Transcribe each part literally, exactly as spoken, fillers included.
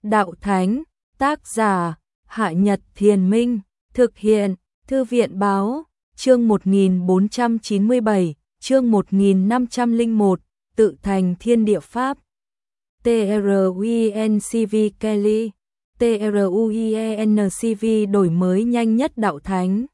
đạo thánh, tác giả, Hạ Nhật Thiền Minh, thực hiện, Thư viện Báo, chương một nghìn bốn trăm chín mươi bảy, chương một nghìn năm trăm lẻ một, tự thành thiên địa pháp. T R U I N C V Kelly, T R U I N C V đổi mới nhanh nhất đạo thánh.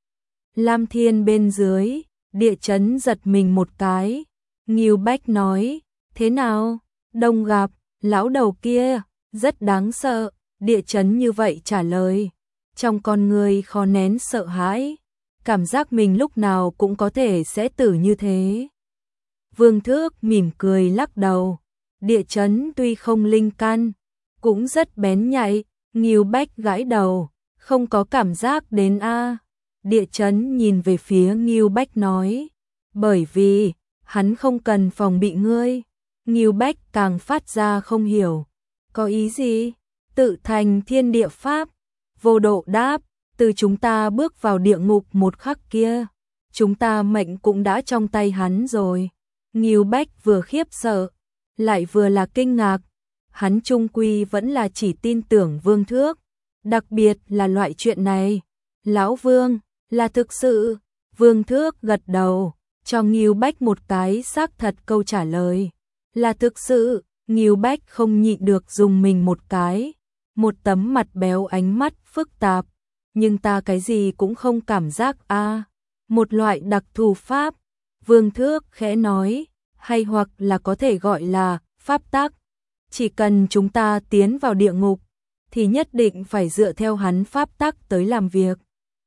Lam Thiên bên dưới, địa chấn giật mình một cái. Ngưu Bách nói, thế nào, đông gặp, lão đầu kia, rất đáng sợ, địa chấn như vậy trả lời. Trong con người khó nén sợ hãi, cảm giác mình lúc nào cũng có thể sẽ tử như thế. Vương Thước mỉm cười lắc đầu, địa chấn tuy không linh căn, cũng rất bén nhạy. Ngưu Bách gãi đầu, không có cảm giác đến a. Địa chấn nhìn về phía Ngưu Bách nói, bởi vì, hắn không cần phòng bị ngươi. Ngưu Bách càng phát ra không hiểu, có ý gì? Tự thành thiên địa pháp. Vô Độ đáp, từ chúng ta bước vào địa ngục một khắc kia, chúng ta mệnh cũng đã trong tay hắn rồi. Ngưu Bách vừa khiếp sợ, lại vừa là kinh ngạc. Hắn chung quy vẫn là chỉ tin tưởng Vương Thước, đặc biệt là loại chuyện này. Lão Vương, là thực sự. Vương Thước gật đầu, cho Ngưu Bách một cái xác thật câu trả lời. Là thực sự. Ngưu Bách không nhịn được dùng mình một cái, một tấm mặt béo ánh mắt phức tạp, nhưng ta cái gì cũng không cảm giác a. À, một loại đặc thù pháp. Vương Thước khẽ nói, hay hoặc là có thể gọi là pháp tắc. Chỉ cần chúng ta tiến vào địa ngục, thì nhất định phải dựa theo hắn pháp tắc tới làm việc.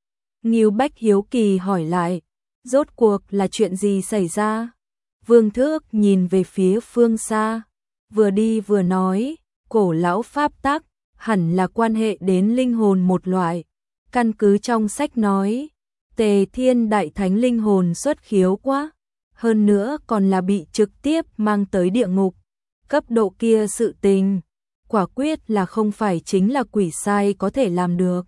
Ngưu Bách hiếu kỳ hỏi lại, rốt cuộc là chuyện gì xảy ra? Vương Thước nhìn về phía phương xa, vừa đi vừa nói, cổ lão pháp tắc, hẳn là quan hệ đến linh hồn một loại. Căn cứ trong sách nói, Tề Thiên Đại Thánh linh hồn xuất khiếu quá, hơn nữa còn là bị trực tiếp mang tới địa ngục. Cấp độ kia sự tình, quả quyết là không phải chính là quỷ sai có thể làm được.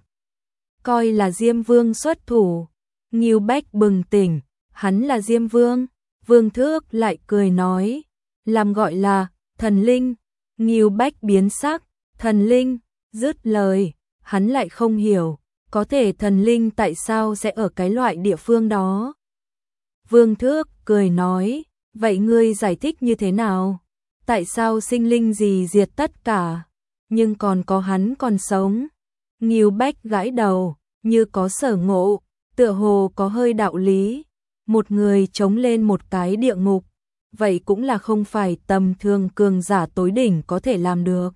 Coi là Diêm Vương xuất thủ. Ngưu Bách bừng tỉnh, hắn là Diêm Vương. Vương Thước lại cười nói, làm gọi là thần linh. Ngưu Bách biến sắc, thần linh, dứt lời, hắn lại không hiểu, có thể thần linh tại sao sẽ ở cái loại địa phương đó. Vương Thước cười nói, vậy ngươi giải thích như thế nào? Tại sao sinh linh gì diệt tất cả, nhưng còn có hắn còn sống? Ngưu Bách gãi đầu, như có sở ngộ, tựa hồ có hơi đạo lý. Một người chống lên một cái địa ngục, vậy cũng là không phải tầm thường cường giả tối đỉnh có thể làm được.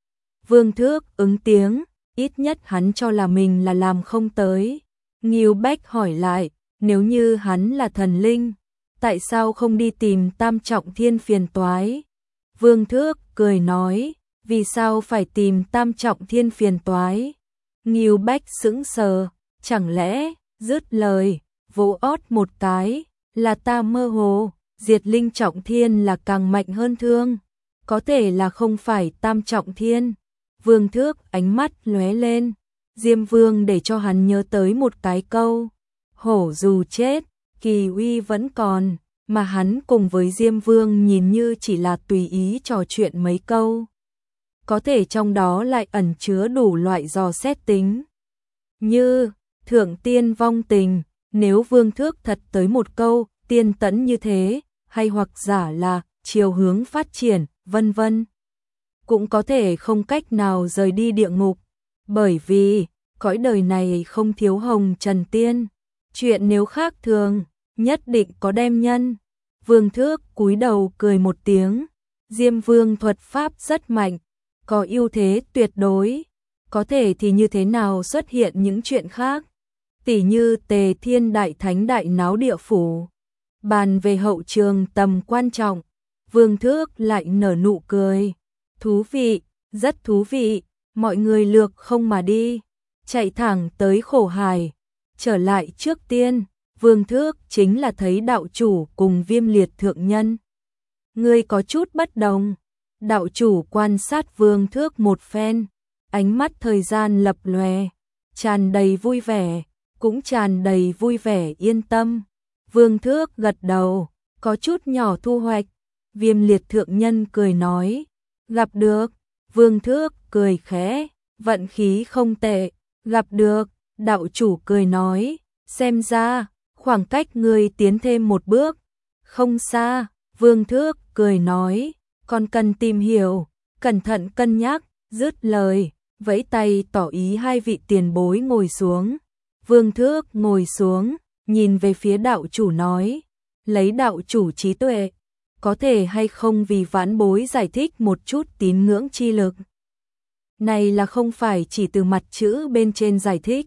Vương Thước ứng tiếng, ít nhất hắn cho là mình là làm không tới. Ngưu Bách hỏi lại, nếu như hắn là thần linh, tại sao không đi tìm Tam Trọng Thiên phiền toái? Vương Thước cười nói, vì sao phải tìm Tam Trọng Thiên phiền toái? Ngưu Bách sững sờ, chẳng lẽ, dứt lời, vỗ ót một cái, là ta mơ hồ, diệt linh trọng thiên là càng mạnh hơn thương, có thể là không phải Tam Trọng Thiên. Vương Thước ánh mắt lóe lên, Diêm Vương để cho hắn nhớ tới một cái câu, hổ dù chết, kỳ uy vẫn còn, mà hắn cùng với Diêm Vương nhìn như chỉ là tùy ý trò chuyện mấy câu. Có thể trong đó lại ẩn chứa đủ loại dò xét tính. Như, thượng tiên vong tình, nếu Vương Thước thật tới một câu, tiên tẫn như thế, hay hoặc giả là, chiều hướng phát triển, vân vân. Cũng có thể không cách nào rời đi địa ngục, bởi vì, cõi đời này không thiếu hồng trần tiên. Chuyện nếu khác thường, nhất định có đem nhân. Vương Thước cúi đầu cười một tiếng, Diêm Vương thuật pháp rất mạnh, có ưu thế tuyệt đối, có thể thì như thế nào xuất hiện những chuyện khác, tỉ như Tề Thiên Đại Thánh đại náo địa phủ. Bàn về hậu trường tầm quan trọng, Vương Thước lại nở nụ cười, thú vị, rất thú vị, mọi người lược không mà đi, chạy thẳng tới khổ hải. Trở lại trước tiên, Vương Thước chính là thấy đạo chủ cùng Viêm Liệt thượng nhân. Ngươi có chút bất đồng. Đạo chủ quan sát Vương Thước một phen, ánh mắt thời gian lập lòe, tràn đầy vui vẻ, cũng tràn đầy vui vẻ yên tâm. Vương Thước gật đầu, có chút nhỏ thu hoạch. Viêm Liệt thượng nhân cười nói, gặp được, Vương Thước cười khẽ, vận khí không tệ, gặp được. Đạo chủ cười nói, xem ra, khoảng cách ngươi tiến thêm một bước, không xa. Vương Thước cười nói, còn cần tìm hiểu, cẩn thận cân nhắc, dứt lời, vẫy tay tỏ ý hai vị tiền bối ngồi xuống. Vương Thước ngồi xuống, nhìn về phía đạo chủ nói, lấy đạo chủ trí tuệ, có thể hay không vì vãn bối giải thích một chút tín ngưỡng chi lực. Này là không phải chỉ từ mặt chữ bên trên giải thích,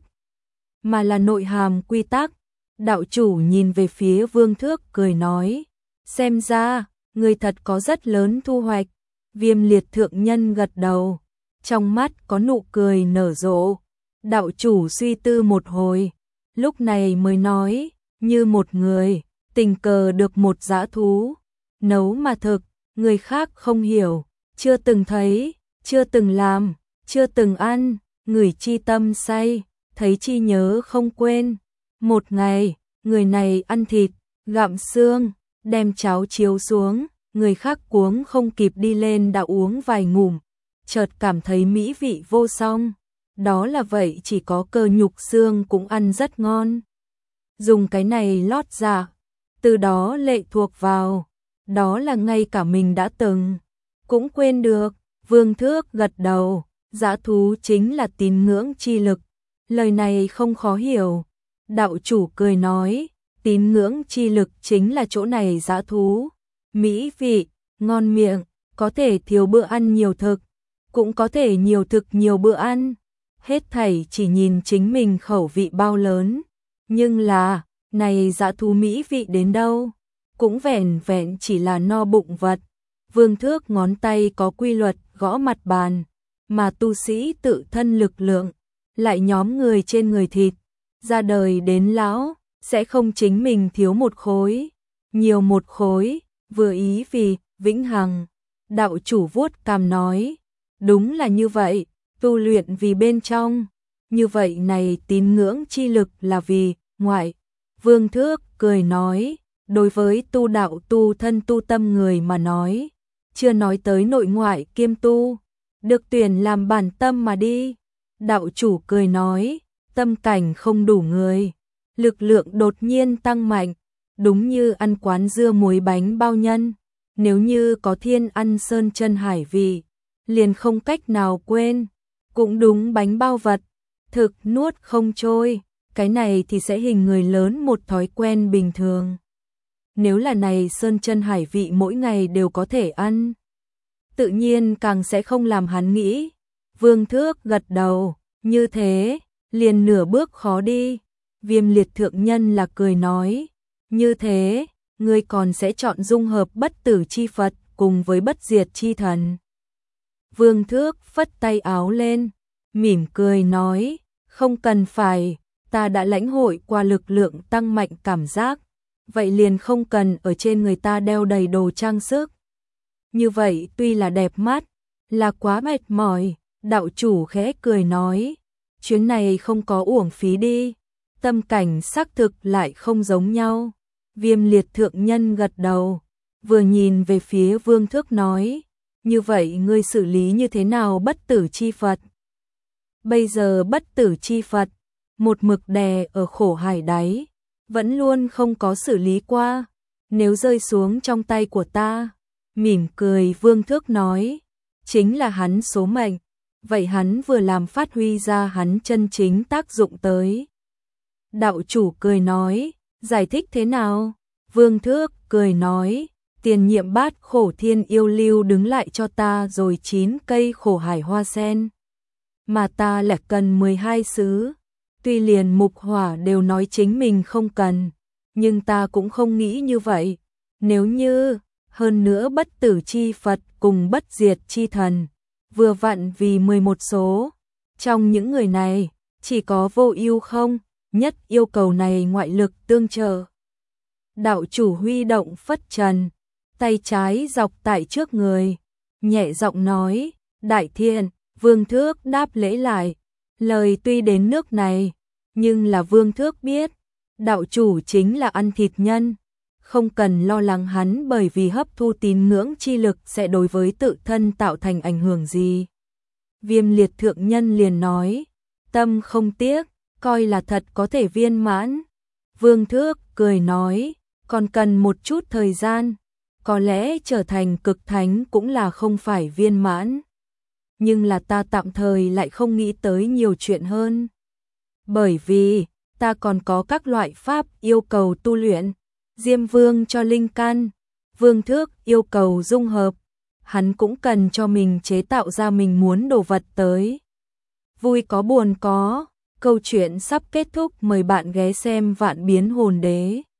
mà là nội hàm quy tắc. Đạo chủ nhìn về phía Vương Thước cười nói, xem ra, người thật có rất lớn thu hoạch. Viêm liệt thượng nhân gật đầu, trong mắt có nụ cười nở rộ. Đạo chủ suy tư một hồi, lúc này mới nói, như một người, tình cờ được một dã thú, nấu mà thực, người khác không hiểu, chưa từng thấy, chưa từng làm, chưa từng ăn, ngửi chi tâm say, thấy chi nhớ không quên. Một ngày, người này ăn thịt, gặm xương, đem cháo chiếu xuống, người khác cuống không kịp đi lên đã uống vài ngụm, chợt cảm thấy mỹ vị vô song. Đó là vậy, chỉ có cơ nhục xương cũng ăn rất ngon. Dùng cái này lót dạ, từ đó lệ thuộc vào, đó là ngay cả mình đã từng, cũng quên được. Vương Thước gật đầu, dã thú chính là tín ngưỡng chi lực, lời này không khó hiểu. Đạo chủ cười nói, tín ngưỡng chi lực chính là chỗ này dã thú, mỹ vị, ngon miệng, có thể thiếu bữa ăn nhiều thực, cũng có thể nhiều thực nhiều bữa ăn, hết thảy chỉ nhìn chính mình khẩu vị bao lớn. Nhưng là, này dã thú mỹ vị đến đâu, cũng vẻn vẹn chỉ là no bụng vật. Vương Thước ngón tay có quy luật gõ mặt bàn, mà tu sĩ tự thân lực lượng, lại nhóm người trên người thịt, ra đời đến lão, sẽ không chính mình thiếu một khối, nhiều một khối, vừa ý vì vĩnh hằng. Đạo chủ vuốt cằm nói, đúng là như vậy, tu luyện vì bên trong, như vậy này tín ngưỡng chi lực là vì ngoại. Vương Thước cười nói, đối với tu đạo tu thân tu tâm người mà nói, chưa nói tới nội ngoại kiêm tu, được tuyển làm bản tâm mà đi. Đạo chủ cười nói, tâm cảnh không đủ người, lực lượng đột nhiên tăng mạnh, đúng như ăn quán dưa muối bánh bao nhân, nếu như có thiên ăn sơn chân hải vị, liền không cách nào quên. Cũng đúng, bánh bao vật, thực nuốt không trôi, cái này thì sẽ hình người lớn một thói quen bình thường. Nếu là này sơn chân hải vị mỗi ngày đều có thể ăn, tự nhiên càng sẽ không làm hắn nghĩ. Vương Thước gật đầu, như thế, liền nửa bước khó đi. Viêm liệt thượng nhân là cười nói, như thế, ngươi còn sẽ chọn dung hợp bất tử chi Phật cùng với bất diệt chi thần. Vương Thước phất tay áo lên, mỉm cười nói, không cần phải, ta đã lãnh hội qua lực lượng tăng mạnh cảm giác, vậy liền không cần ở trên người ta đeo đầy đồ trang sức. Như vậy tuy là đẹp mắt, là quá mệt mỏi. Đạo chủ khẽ cười nói, chuyến này không có uổng phí đi, tâm cảnh xác thực lại không giống nhau. Viêm liệt thượng nhân gật đầu, vừa nhìn về phía Vương Thước nói, như vậy ngươi xử lý như thế nào bất tử chi Phật? Bây giờ bất tử chi Phật, một mực đè ở khổ hải đáy, vẫn luôn không có xử lý qua, nếu rơi xuống trong tay của ta, mỉm cười Vương Thước nói, chính là hắn số mệnh, vậy hắn vừa làm phát huy ra hắn chân chính tác dụng tới. Đạo chủ cười nói, giải thích thế nào? Vương Thước cười nói, tiền nhiệm bát khổ thiên yêu lưu đứng lại cho ta rồi chín cây khổ hải hoa sen, mà ta lại cần mười hai sứ. Tuy liền mục hỏa đều nói chính mình không cần, nhưng ta cũng không nghĩ như vậy. Nếu như, hơn nữa bất tử chi Phật cùng bất diệt chi thần, vừa vặn vì mười một số. Trong những người này, chỉ có Vô Ưu không, nhất yêu cầu này ngoại lực tương trợ. Đạo chủ huy động phất trần, tay trái dọc tại trước người, nhẹ giọng nói, đại thiên. Vương Thước đáp lễ lại, lời tuy đến nước này, nhưng là Vương Thước biết, đạo chủ chính là ăn thịt nhân, không cần lo lắng hắn bởi vì hấp thu tín ngưỡng chi lực sẽ đối với tự thân tạo thành ảnh hưởng gì. Viêm liệt thượng nhân liền nói, tâm không tiếc, coi là thật có thể viên mãn. Vương Thước cười nói, còn cần một chút thời gian, có lẽ trở thành cực thánh cũng là không phải viên mãn. Nhưng là ta tạm thời lại không nghĩ tới nhiều chuyện hơn. Bởi vì, ta còn có các loại pháp yêu cầu tu luyện. Diêm Vương cho linh căn, Vương Thước yêu cầu dung hợp, hắn cũng cần cho mình chế tạo ra mình muốn đồ vật tới. Vui có buồn có, câu chuyện sắp kết thúc, mời bạn ghé xem Vạn Biến Hồn Đế.